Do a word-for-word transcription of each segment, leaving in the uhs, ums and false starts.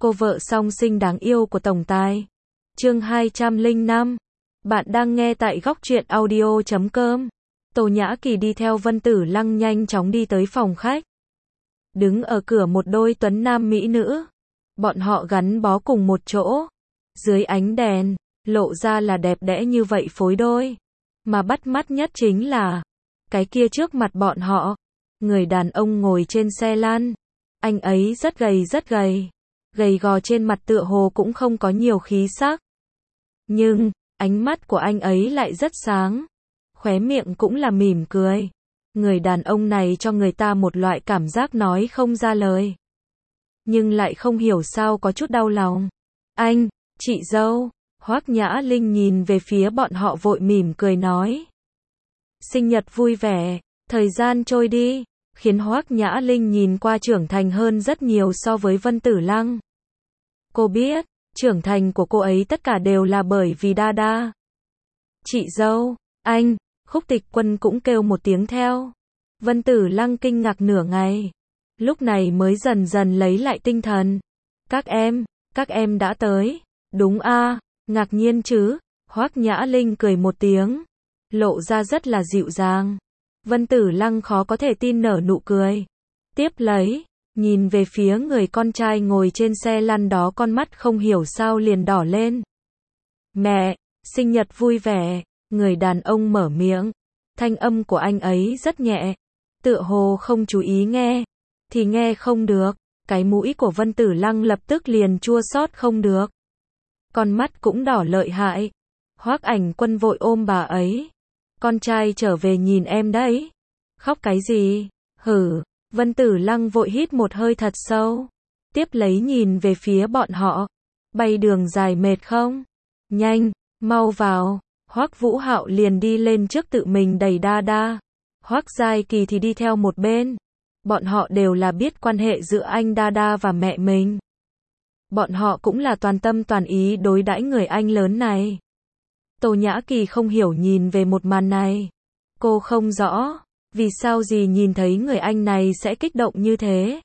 cô vợ song sinh đáng yêu của tổng tài. Chương hai trăm lẻ năm. Bạn đang nghe tại góc truyện audio chấm com. Tô Nhã Kỳ đi theo Vân Tử Lăng nhanh chóng đi tới phòng khách. Đứng ở cửa một đôi tuấn nam mỹ nữ. Bọn họ gắn bó cùng một chỗ. Dưới ánh đèn, lộ ra là đẹp đẽ như vậy phối đôi. Mà bắt mắt nhất chính là cái kia trước mặt bọn họ. Người đàn ông ngồi trên xe lăn. Anh ấy rất gầy rất gầy. Gầy gò trên mặt tựa hồ cũng không có nhiều khí sắc. Nhưng, ánh mắt của anh ấy lại rất sáng. Khóe miệng cũng là mỉm cười. Người đàn ông này cho người ta một loại cảm giác nói không ra lời. Nhưng lại không hiểu sao có chút đau lòng. Anh, chị dâu. Hoắc Nhã Linh nhìn về phía bọn họ vội mỉm cười nói. Sinh nhật vui vẻ, thời gian trôi đi, khiến Hoắc Nhã Linh nhìn qua trưởng thành hơn rất nhiều so với Vân Tử Lăng. Cô biết, trưởng thành của cô ấy tất cả đều là bởi vì Đa Đa. Chị dâu, anh, Khúc Tịch Quân cũng kêu một tiếng theo. Vân Tử Lăng kinh ngạc nửa ngày. Lúc này mới dần dần lấy lại tinh thần. Các em, các em đã tới. Đúng a, ngạc nhiên chứ. Hoắc Nhã Linh cười một tiếng. Lộ ra rất là dịu dàng. Vân Tử Lăng khó có thể tin nở nụ cười. Tiếp lấy, nhìn về phía người con trai ngồi trên xe lăn đó, con mắt không hiểu sao liền đỏ lên. Mẹ, sinh nhật vui vẻ. Người đàn ông mở miệng. Thanh âm của anh ấy rất nhẹ. Tựa hồ không chú ý nghe. Thì nghe không được. Cái mũi của Vân Tử Lăng lập tức liền chua xót không được. Con mắt cũng đỏ lợi hại. Hoắc Ảnh Quân vội ôm bà ấy. Con trai trở về nhìn em đấy. Khóc cái gì? Hử. Vân Tử Lăng vội hít một hơi thật sâu. Tiếp lấy nhìn về phía bọn họ. Bay đường dài mệt không? Nhanh, mau vào. Hoắc Vũ Hạo liền đi lên trước tự mình đẩy Đa Đa. Hoắc Giai Kỳ thì đi theo một bên. Bọn họ đều là biết quan hệ giữa anh Đa Đa và mẹ mình. Bọn họ cũng là toàn tâm toàn ý đối đãi người anh lớn này. Tô Nhã Kỳ không hiểu nhìn về một màn này. Cô không rõ, vì sao gì nhìn thấy người anh này sẽ kích động như thế.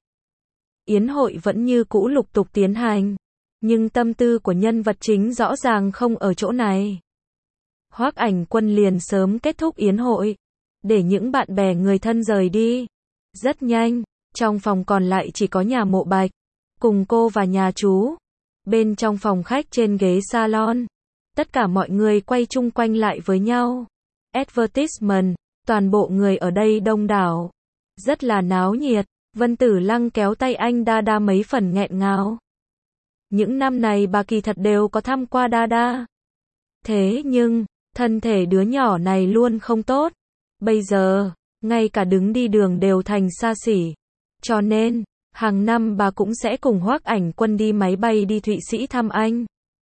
Yến hội vẫn như cũ lục tục tiến hành. Nhưng tâm tư của nhân vật chính rõ ràng không ở chỗ này. Hoắc Ảnh Quân liền sớm kết thúc yến hội. Để những bạn bè người thân rời đi. Rất nhanh, trong phòng còn lại chỉ có nhà Mộ Bạch. Cùng cô và nhà chú. Bên trong phòng khách trên ghế salon. Tất cả mọi người quay chung quanh lại với nhau. Advertisement, toàn bộ người ở đây đông đảo. Rất là náo nhiệt. Vân Tử Lăng kéo tay anh Đa Đa mấy phần nghẹn ngào. Những năm này bà kỳ thật đều có thăm qua Đa Đa. Thế nhưng, thân thể đứa nhỏ này luôn không tốt. Bây giờ, ngay cả đứng đi đường đều thành xa xỉ. Cho nên, hàng năm bà cũng sẽ cùng Hoắc Ảnh Quân đi máy bay đi Thụy Sĩ thăm anh.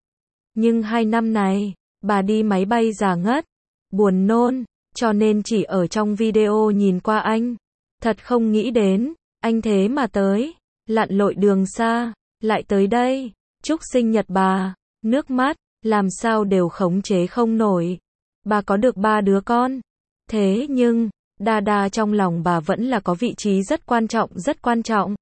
Nhưng hai năm này, bà đi máy bay già ngất, buồn nôn, cho nên chỉ ở trong video nhìn qua anh. Thật không nghĩ đến, anh thế mà tới, lặn lội đường xa, lại tới đây, chúc sinh nhật bà, nước mắt, làm sao đều khống chế không nổi. Bà có được ba đứa con. Thế nhưng, Đa Đa trong lòng bà vẫn là có vị trí rất quan trọng rất quan trọng.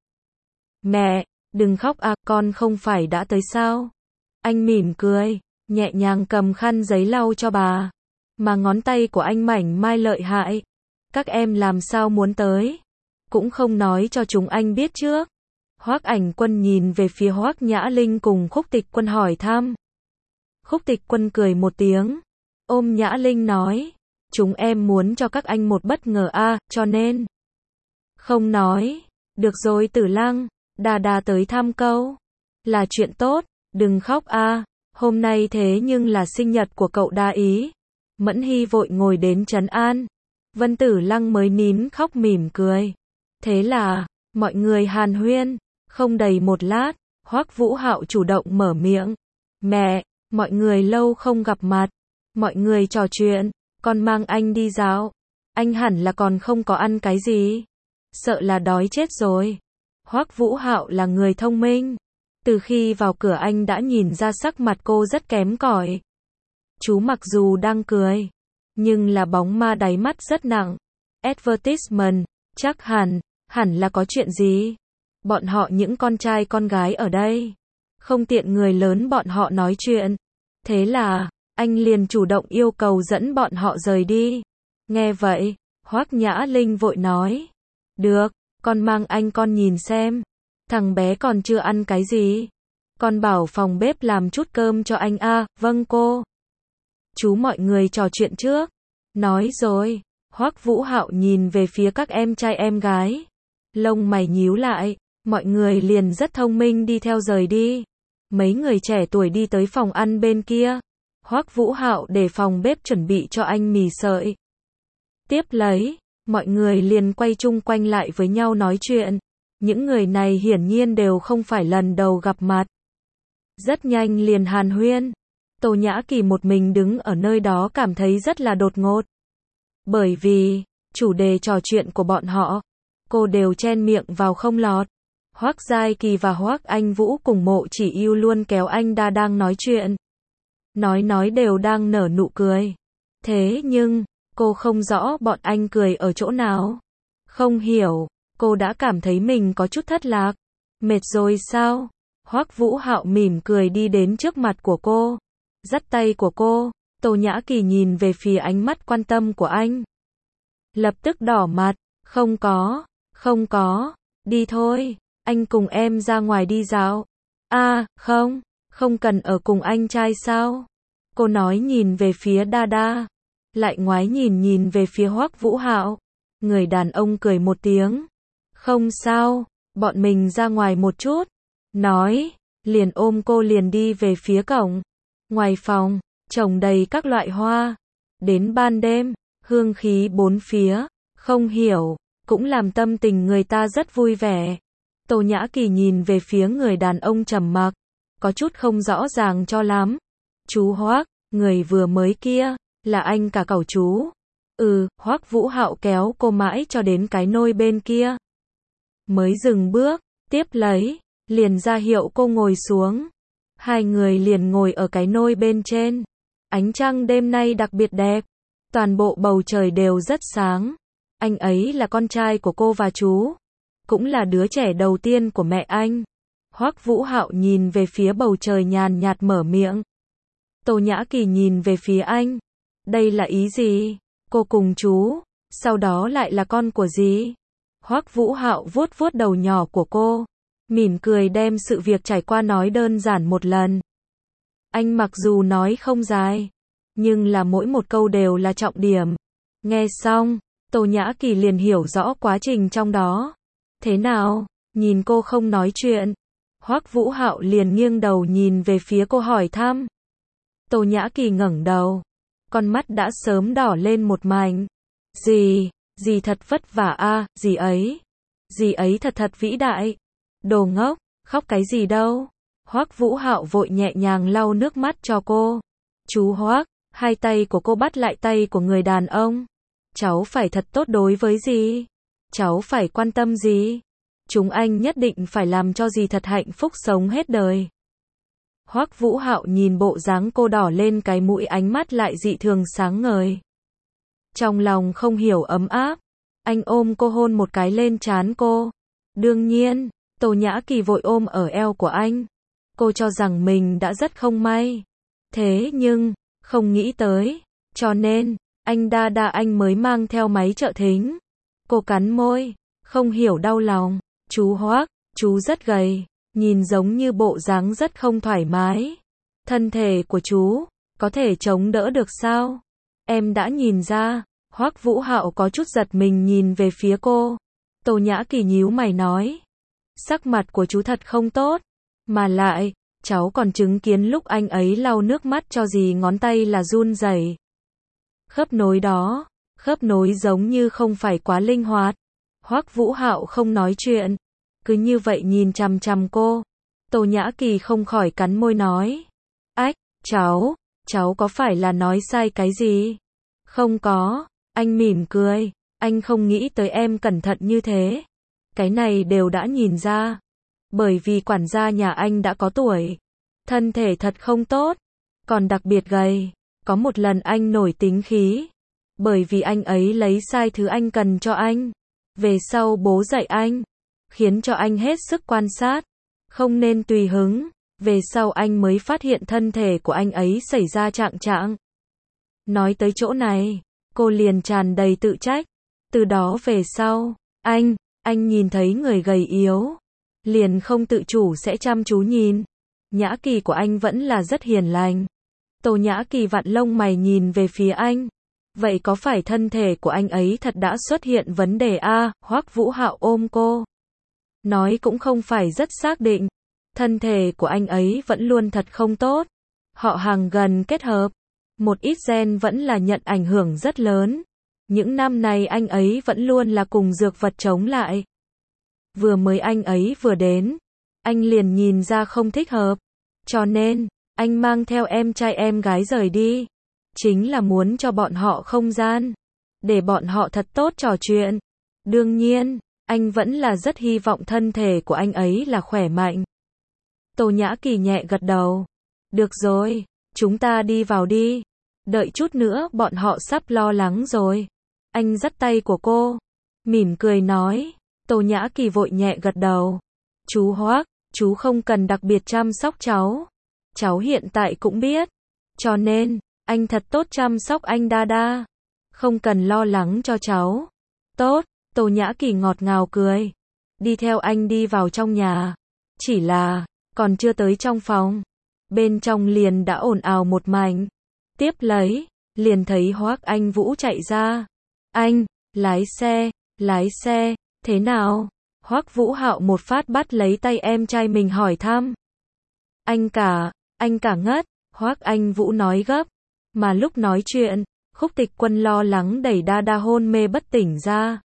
Mẹ, đừng khóc à, con không phải đã tới sao? Anh mỉm cười, nhẹ nhàng cầm khăn giấy lau cho bà. Mà ngón tay của anh mảnh mai lợi hại. Các em làm sao muốn tới? Cũng không nói cho chúng anh biết trước. Hoắc Ảnh Quân nhìn về phía Hoắc Nhã Linh cùng Khúc Tịch Quân hỏi thăm. Khúc Tịch Quân cười một tiếng. Ôm Nhã Linh nói. Chúng em muốn cho các anh một bất ngờ a, à, cho nên. Không nói. Được rồi Tử Lăng, Đa Đa tới thăm câu. Là chuyện tốt, đừng khóc a. À. Hôm nay thế nhưng là sinh nhật của cậu Đa Ý. Mẫn Hy vội ngồi đến trấn an. Vân Tử Lăng mới nín khóc mỉm cười. Thế là, mọi người hàn huyên. Không đầy một lát, Hoắc Vũ Hạo chủ động mở miệng. Mẹ, mọi người lâu không gặp mặt. Mọi người trò chuyện. Con mang anh đi dạo. Anh hẳn là còn không có ăn cái gì. Sợ là đói chết rồi. Hoắc Vũ Hạo là người thông minh. Từ khi vào cửa anh đã nhìn ra sắc mặt cô rất kém cỏi. Chú mặc dù đang cười, nhưng là bóng ma đáy mắt rất nặng. Advertisement, chắc hẳn, hẳn là có chuyện gì. Bọn họ những con trai con gái ở đây. không tiện người lớn bọn họ nói chuyện. Thế là, anh liền chủ động yêu cầu dẫn bọn họ rời đi. Nghe vậy, Hoắc Nhã Linh vội nói. Được, con mang anh con nhìn xem. Thằng bé còn chưa ăn cái gì. Con bảo phòng bếp làm chút cơm cho anh a. À, vâng cô. Chú mọi người trò chuyện trước. Nói rồi, Hoắc Vũ Hạo nhìn về phía các em trai em gái. Lông mày nhíu lại, mọi người liền rất thông minh đi theo rời đi. Mấy người trẻ tuổi đi tới phòng ăn bên kia. Hoắc Vũ Hạo để phòng bếp chuẩn bị cho anh mì sợi. Tiếp lấy, mọi người liền quay chung quanh lại với nhau nói chuyện. Những người này hiển nhiên đều không phải lần đầu gặp mặt. Rất nhanh liền hàn huyên. Tô Nhã Kỳ một mình đứng ở nơi đó cảm thấy rất là đột ngột. Bởi vì, chủ đề trò chuyện của bọn họ, cô đều chen miệng vào không lọt. Hoắc Giai Kỳ và Hoắc Anh Vũ cùng Mộ Chỉ Ưu luôn kéo anh Đa đang nói chuyện. Nói nói đều đang nở nụ cười. Thế nhưng, cô không rõ bọn anh cười ở chỗ nào. Không hiểu, cô đã cảm thấy mình có chút thất lạc. Mệt rồi sao? Hoắc Vũ Hạo mỉm cười đi đến trước mặt của cô. Dắt tay của cô, Tô Nhã Kỳ nhìn về phía ánh mắt quan tâm của anh. Lập tức đỏ mặt, không có, không có, đi thôi, anh cùng em ra ngoài đi dạo. À, không, không cần ở cùng anh trai sao? Cô nói nhìn về phía Đa Đa, lại ngoái nhìn nhìn về phía Hoắc Vũ Hạo. Người đàn ông cười một tiếng. Không sao, bọn mình ra ngoài một chút. Nói, liền ôm cô liền đi về phía cổng. Ngoài phòng, trồng đầy các loại hoa. Đến ban đêm, hương khí bốn phía, không hiểu, cũng làm tâm tình người ta rất vui vẻ. Tô Nhã Kỳ nhìn về phía người đàn ông trầm mặc, có chút không rõ ràng cho lắm. Chú Hoắc, người vừa mới kia, là anh cả cậu chú. Ừ, Hoắc Vũ Hạo kéo cô mãi cho đến cái nôi bên kia. Mới dừng bước, tiếp lấy, liền ra hiệu cô ngồi xuống. Hai người liền ngồi ở cái nôi bên trên. Ánh trăng đêm nay đặc biệt đẹp. Toàn bộ bầu trời đều rất sáng. Anh ấy là con trai của cô và chú. Cũng là đứa trẻ đầu tiên của mẹ anh. Hoắc Vũ Hạo nhìn về phía bầu trời nhàn nhạt mở miệng. Tô Nhã Kỳ nhìn về phía anh. Đây là ý gì? Cô cùng chú, sau đó lại là con của gì? Hoắc Vũ Hạo vuốt vuốt đầu nhỏ của cô, mỉm cười đem sự việc trải qua nói đơn giản một lần. Anh mặc dù nói không dài, nhưng là mỗi một câu đều là trọng điểm. Nghe xong, Tô Nhã Kỳ liền hiểu rõ quá trình trong đó. Thế nào? Nhìn cô không nói chuyện. Hoắc Vũ Hạo liền nghiêng đầu nhìn về phía cô hỏi thăm. Tô Nhã Kỳ ngẩng đầu, con mắt đã sớm đỏ lên một mảnh. Dì, dì thật vất vả a, à, dì ấy. Dì ấy thật thật vĩ đại. Đồ ngốc, khóc cái gì đâu. Hoắc Vũ Hạo vội nhẹ nhàng lau nước mắt cho cô. Chú Hoắc, hai tay của cô bắt lại tay của người đàn ông. Cháu phải thật tốt đối với dì. Cháu phải quan tâm dì. Chúng anh nhất định phải làm cho dì thật hạnh phúc sống hết đời. Hoắc Vũ Hạo nhìn bộ dáng cô đỏ lên cái mũi, ánh mắt lại dị thường sáng ngời. Trong lòng không hiểu ấm áp, anh ôm cô hôn một cái lên trán cô. Đương nhiên, Tô Nhã Kỳ vội ôm ở eo của anh. Cô cho rằng mình đã rất không may. Thế nhưng, không nghĩ tới. Cho nên, anh Đa Đa anh mới mang theo máy trợ thính. Cô cắn môi, không hiểu đau lòng. Chú Hoắc, chú rất gầy, nhìn giống như bộ dáng rất không thoải mái. Thân thể của chú, có thể chống đỡ được sao? Em đã nhìn ra. Hoắc Vũ Hạo có chút giật mình nhìn về phía cô. Tô Nhã Kỳ nhíu mày nói. Sắc mặt của chú thật không tốt. Mà lại, cháu còn chứng kiến lúc anh ấy lau nước mắt cho dì ngón tay là run rẩy. Khớp nối đó, khớp nối giống như không phải quá linh hoạt. Hoắc Vũ Hạo không nói chuyện, cứ như vậy nhìn chằm chằm cô. Tô Nhã Kỳ không khỏi cắn môi nói. Ách, cháu, cháu có phải là nói sai cái gì? Không có, anh mỉm cười, anh không nghĩ tới em cẩn thận như thế. Cái này đều đã nhìn ra. Bởi vì quản gia nhà anh đã có tuổi. Thân thể thật không tốt. Còn đặc biệt gầy. Có một lần anh nổi tính khí. Bởi vì anh ấy lấy sai thứ anh cần cho anh. Về sau bố dạy anh. Khiến cho anh hết sức quan sát. Không nên tùy hứng. Về sau anh mới phát hiện thân thể của anh ấy xảy ra trạng trạng. Nói tới chỗ này, cô liền tràn đầy tự trách. Từ đó về sau, anh, anh nhìn thấy người gầy yếu, liền không tự chủ sẽ chăm chú nhìn. Nhã Kỳ của anh vẫn là rất hiền lành. Tô Nhã Kỳ vặn lông mày nhìn về phía anh. Vậy có phải thân thể của anh ấy thật đã xuất hiện vấn đề a? Hoắc Vũ Hạo ôm cô. Nói cũng không phải rất xác định. Thân thể của anh ấy vẫn luôn thật không tốt. Họ hàng gần kết hợp. Một ít gen vẫn là nhận ảnh hưởng rất lớn. Những năm này anh ấy vẫn luôn là cùng dược vật chống lại. Vừa mới anh ấy vừa đến, anh liền nhìn ra không thích hợp. Cho nên, anh mang theo em trai em gái rời đi. Chính là muốn cho bọn họ không gian. Để bọn họ thật tốt trò chuyện. Đương nhiên, anh vẫn là rất hy vọng thân thể của anh ấy là khỏe mạnh. Tô Nhã Kỳ nhẹ gật đầu. Được rồi, chúng ta đi vào đi. Đợi chút nữa bọn họ sắp lo lắng rồi. Anh dắt tay của cô, mỉm cười nói. Tô Nhã Kỳ vội nhẹ gật đầu. Chú Hoắc, chú không cần đặc biệt chăm sóc cháu. Cháu hiện tại cũng biết. Cho nên, anh thật tốt chăm sóc anh đa đa. Không cần lo lắng cho cháu. Tốt, Tô Nhã Kỳ ngọt ngào cười. Đi theo anh đi vào trong nhà. Chỉ là, còn chưa tới trong phòng. Bên trong liền đã ồn ào một mảnh. Tiếp lấy, liền thấy Hoắc Anh Vũ chạy ra. Anh, lái xe, lái xe, thế nào? Hoắc Vũ Hạo một phát bắt lấy tay em trai mình hỏi thăm. Anh cả, anh cả ngất, Hoắc Anh Vũ nói gấp. Mà lúc nói chuyện, Khúc Tịch Quân lo lắng đẩy đa đa hôn mê bất tỉnh ra.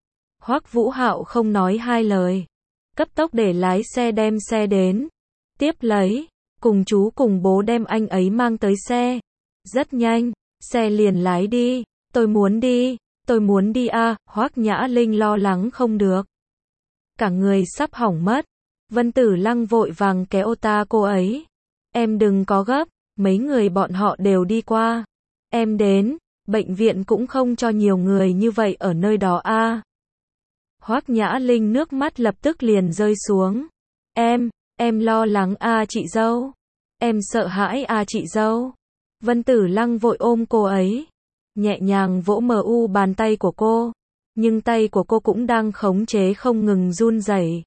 Hoắc Vũ Hạo không nói hai lời. Cấp tốc để lái xe đem xe đến. Tiếp lấy, cùng chú cùng bố đem anh ấy mang tới xe. Rất nhanh, xe liền lái đi. Tôi muốn đi, tôi muốn đi a. À, Hoắc Nhã Linh lo lắng không được. Cả người sắp hỏng mất. Vân Tử Lăng vội vàng kéo ta cô ấy. Em đừng có gấp, mấy người bọn họ đều đi qua. Em đến, bệnh viện cũng không cho nhiều người như vậy ở nơi đó a. À. Hoắc Nhã Linh nước mắt lập tức liền rơi xuống. Em, em lo lắng a à, chị dâu. Em sợ hãi a à, chị dâu. Vân Tử Lăng vội ôm cô ấy. Nhẹ nhàng vỗ mờ u bàn tay của cô. Nhưng tay của cô cũng đang khống chế không ngừng run rẩy.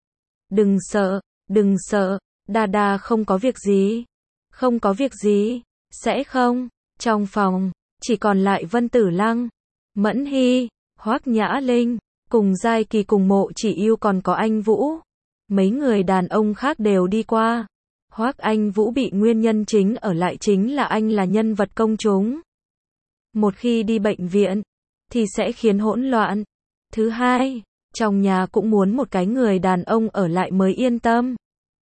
Đừng sợ, đừng sợ, đa đa không có việc gì. Không có việc gì, sẽ không. Trong phòng, chỉ còn lại Vân Tử Lăng, Mẫn Hy, Hoắc Nhã Linh, cùng Giai Kỳ cùng Mộ Chỉ Yêu còn có anh Vũ. Mấy người đàn ông khác đều đi qua. Hoắc Anh Vũ bị nguyên nhân chính ở lại chính là anh là nhân vật công chúng. Một khi đi bệnh viện, thì sẽ khiến hỗn loạn. Thứ hai, trong nhà cũng muốn một cái người đàn ông ở lại mới yên tâm.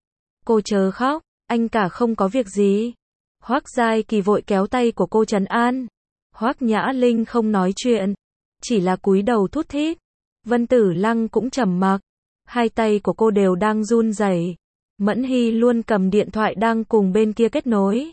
Cô chớ khóc, anh cả không có việc gì. Hoắc Giai Kỳ vội kéo tay của cô trấn an. Hoắc Nhã Linh không nói chuyện, chỉ là cúi đầu thút thít. Vân Tử Lăng cũng trầm mặc, hai tay của cô đều đang run rẩy. Mẫn Hy luôn cầm điện thoại đang cùng bên kia kết nối.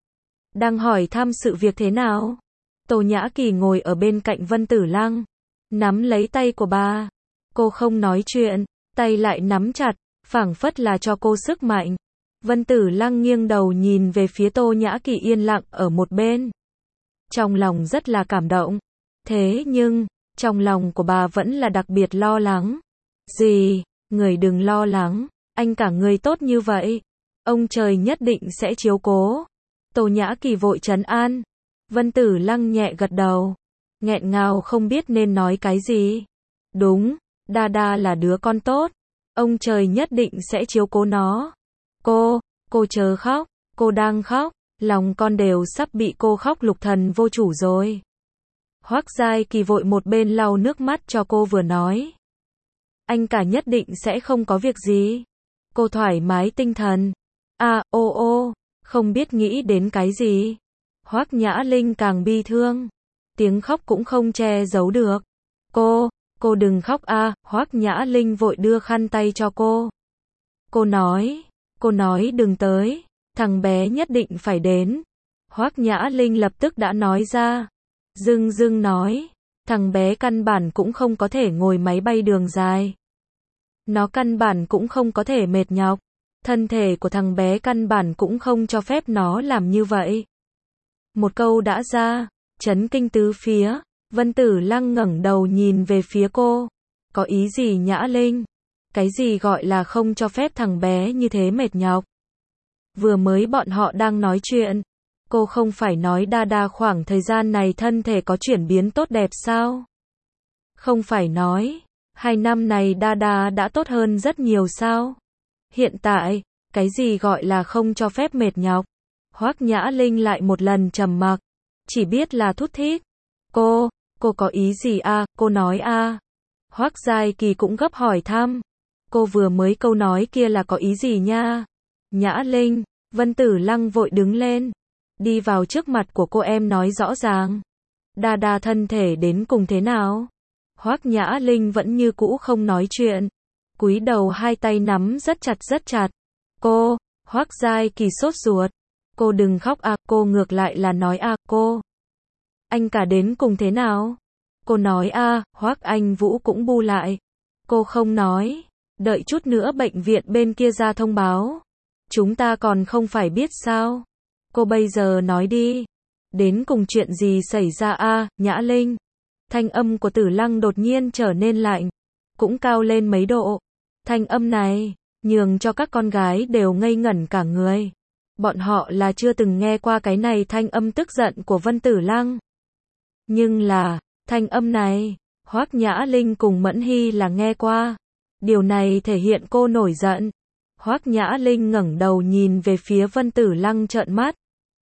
Đang hỏi thăm sự việc thế nào. Tô Nhã Kỳ ngồi ở bên cạnh Vân Tử Lăng, nắm lấy tay của bà. Cô không nói chuyện, tay lại nắm chặt, phảng phất là cho cô sức mạnh. Vân Tử Lăng nghiêng đầu nhìn về phía Tô Nhã Kỳ yên lặng ở một bên. Trong lòng rất là cảm động. Thế nhưng, trong lòng của bà vẫn là đặc biệt lo lắng. Gì, người đừng lo lắng, anh cả người tốt như vậy. Ông trời nhất định sẽ chiếu cố. Tô Nhã Kỳ vội trấn an. Vân Tử Lăng nhẹ gật đầu. Nghẹn ngào không biết nên nói cái gì. Đúng, đa đa là đứa con tốt. Ông trời nhất định sẽ chiếu cố nó. Cô, cô chớ khóc, cô đang khóc, lòng con đều sắp bị cô khóc lục thần vô chủ rồi. Hoắc Giai Kỳ vội một bên lau nước mắt cho cô vừa nói. Anh cả nhất định sẽ không có việc gì. Cô thoải mái tinh thần. À, ô ô, không biết nghĩ đến cái gì. Hoắc Nhã Linh càng bi thương. Tiếng khóc cũng không che giấu được. Cô, cô đừng khóc a. À, Hoắc Nhã Linh vội đưa khăn tay cho cô. Cô nói, cô nói đừng tới, thằng bé nhất định phải đến. Hoắc Nhã Linh lập tức đã nói ra. Dưng dưng nói, thằng bé căn bản cũng không có thể ngồi máy bay đường dài. Nó căn bản cũng không có thể mệt nhọc. Thân thể của thằng bé căn bản cũng không cho phép nó làm như vậy. Một câu đã ra, chấn kinh tứ phía. Vân Tử Lăng ngẩng đầu nhìn về phía cô. Có ý gì Nhã Linh? Cái gì gọi là không cho phép thằng bé như thế mệt nhọc? Vừa mới bọn họ đang nói chuyện. Cô không phải nói đa đa khoảng thời gian này thân thể có chuyển biến tốt đẹp sao? Không phải nói, hai năm này đa đa đã tốt hơn rất nhiều sao? Hiện tại, cái gì gọi là không cho phép mệt nhọc? Hoắc Nhã Linh lại một lần trầm mặc, chỉ biết là thút thít. Cô, cô có ý gì à, cô nói a à. Hoắc Giai Kỳ cũng gấp hỏi thăm. Cô vừa mới câu nói kia là có ý gì nha? Nhã Linh, Vân Tử Lăng vội đứng lên. Đi vào trước mặt của cô em nói rõ ràng. Đa đa thân thể đến cùng thế nào? Hoắc Nhã Linh vẫn như cũ không nói chuyện. Cúi đầu hai tay nắm rất chặt rất chặt. Cô, Hoắc Giai Kỳ sốt ruột. Cô đừng khóc à, cô ngược lại là nói à, cô. Anh cả đến cùng thế nào? Cô nói à, Hoắc Anh Vũ cũng bu lại. Cô không nói. Đợi chút nữa bệnh viện bên kia ra thông báo. Chúng ta còn không phải biết sao? Cô bây giờ nói đi. Đến cùng chuyện gì xảy ra a, Nhã Linh? Thanh âm của Tử Lăng đột nhiên trở nên lạnh, cũng cao lên mấy độ. Thanh âm này, nhường cho các con gái đều ngây ngẩn cả người. Bọn họ là chưa từng nghe qua cái này thanh âm tức giận của Vân Tử Lăng. Nhưng là, thanh âm này, Hoắc Nhã Linh cùng Mẫn Hy là nghe qua. Điều này thể hiện cô nổi giận. Hoắc Nhã Linh ngẩng đầu nhìn về phía Vân Tử Lăng trợn mắt.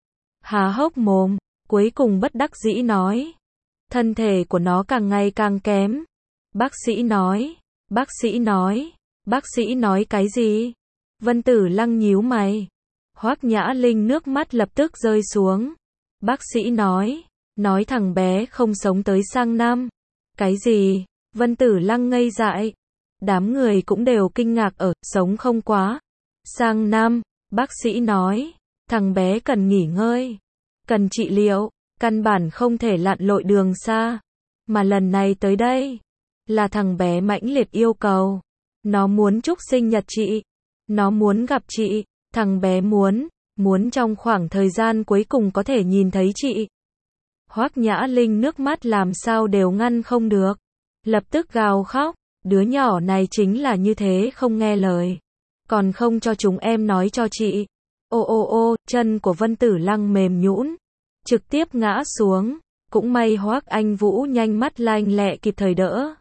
Há hốc mồm, cuối cùng bất đắc dĩ nói. Thân thể của nó càng ngày càng kém. Bác sĩ nói, bác sĩ nói, bác sĩ nói cái gì? Vân Tử Lăng nhíu mày. Hoắc Nhã Linh nước mắt lập tức rơi xuống. Bác sĩ nói, nói thằng bé không sống tới sang năm. Cái gì? Vân Tử Lăng ngây dại. Đám người cũng đều kinh ngạc ở, sống không quá. Sang năm, bác sĩ nói, thằng bé cần nghỉ ngơi, cần trị liệu, căn bản không thể lặn lội đường xa. Mà lần này tới đây, là thằng bé mãnh liệt yêu cầu. Nó muốn chúc sinh nhật chị. Nó muốn gặp chị. Thằng bé muốn, muốn trong khoảng thời gian cuối cùng có thể nhìn thấy chị. Hoắc Nhã Linh nước mắt làm sao đều ngăn không được. Lập tức gào khóc. Đứa nhỏ này chính là như thế không nghe lời. Còn không cho chúng em nói cho chị. Ô ô ô, chân của Vân Tử Lăng mềm nhũn, trực tiếp ngã xuống. Cũng may Hoắc Anh Vũ nhanh mắt lanh lẹ kịp thời đỡ.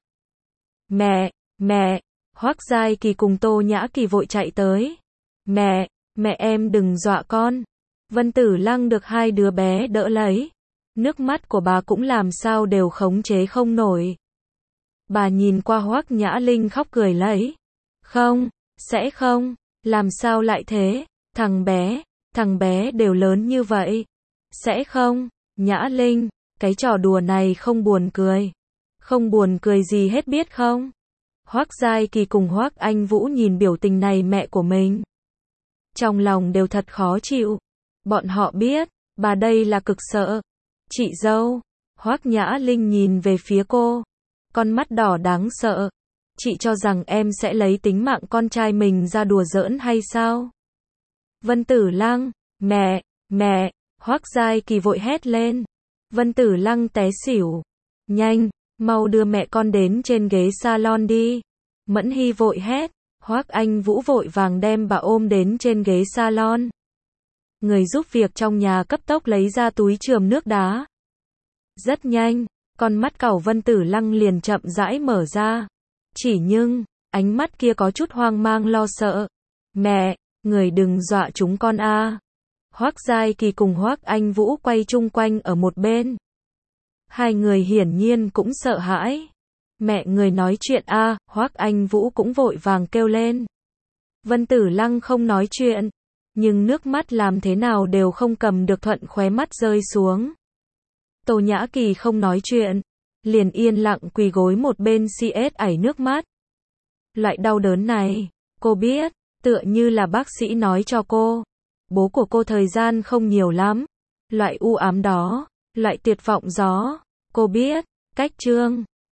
Mẹ, mẹ, Hoắc Giai Kỳ cùng Tô Nhã Kỳ vội chạy tới. Mẹ, mẹ em đừng dọa con. Vân Tử Lăng được hai đứa bé đỡ lấy. Nước mắt của bà cũng làm sao đều khống chế không nổi. Bà nhìn qua Hoắc Nhã Linh khóc cười lấy. Không, sẽ không, làm sao lại thế, thằng bé, thằng bé đều lớn như vậy. Sẽ không, Nhã Linh, cái trò đùa này không buồn cười. Không buồn cười gì hết biết không? Hoắc Giai Kỳ cùng Hoắc Anh Vũ nhìn biểu tình này mẹ của mình. Trong lòng đều thật khó chịu. Bọn họ biết, bà đây là cực sợ. Chị dâu, Hoắc Nhã Linh nhìn về phía cô. Con mắt đỏ đáng sợ. Chị cho rằng em sẽ lấy tính mạng con trai mình ra đùa giỡn hay sao? Vân Tử Lăng, mẹ, mẹ, Hoắc Giai Kỳ vội hét lên. Vân Tử Lăng té xỉu. Nhanh, mau đưa mẹ con đến trên ghế salon đi. Mẫn Hy vội hét. Hoắc Anh Vũ vội vàng đem bà ôm đến trên ghế salon. Người giúp việc trong nhà cấp tốc lấy ra túi chườm nước đá. Rất nhanh, con mắt cẩu Vân Tử Lăng liền chậm rãi mở ra. Chỉ nhưng, ánh mắt kia có chút hoang mang lo sợ. Mẹ, người đừng dọa chúng con a. Hoắc Giai Kỳ cùng Hoắc Anh Vũ quay chung quanh ở một bên. Hai người hiển nhiên cũng sợ hãi. Mẹ người nói chuyện a, Hoắc Anh Vũ cũng vội vàng kêu lên. Vân Tử Lăng không nói chuyện, nhưng nước mắt làm thế nào đều không cầm được thuận khóe mắt rơi xuống. Tô Nhã Kỳ không nói chuyện, liền yên lặng quỳ gối một bên xê ét ảy nước mắt. Loại đau đớn này, cô biết, tựa như là bác sĩ nói cho cô. Bố của cô thời gian không nhiều lắm. Loại u ám đó, loại tuyệt vọng đó, cô biết, cách trương.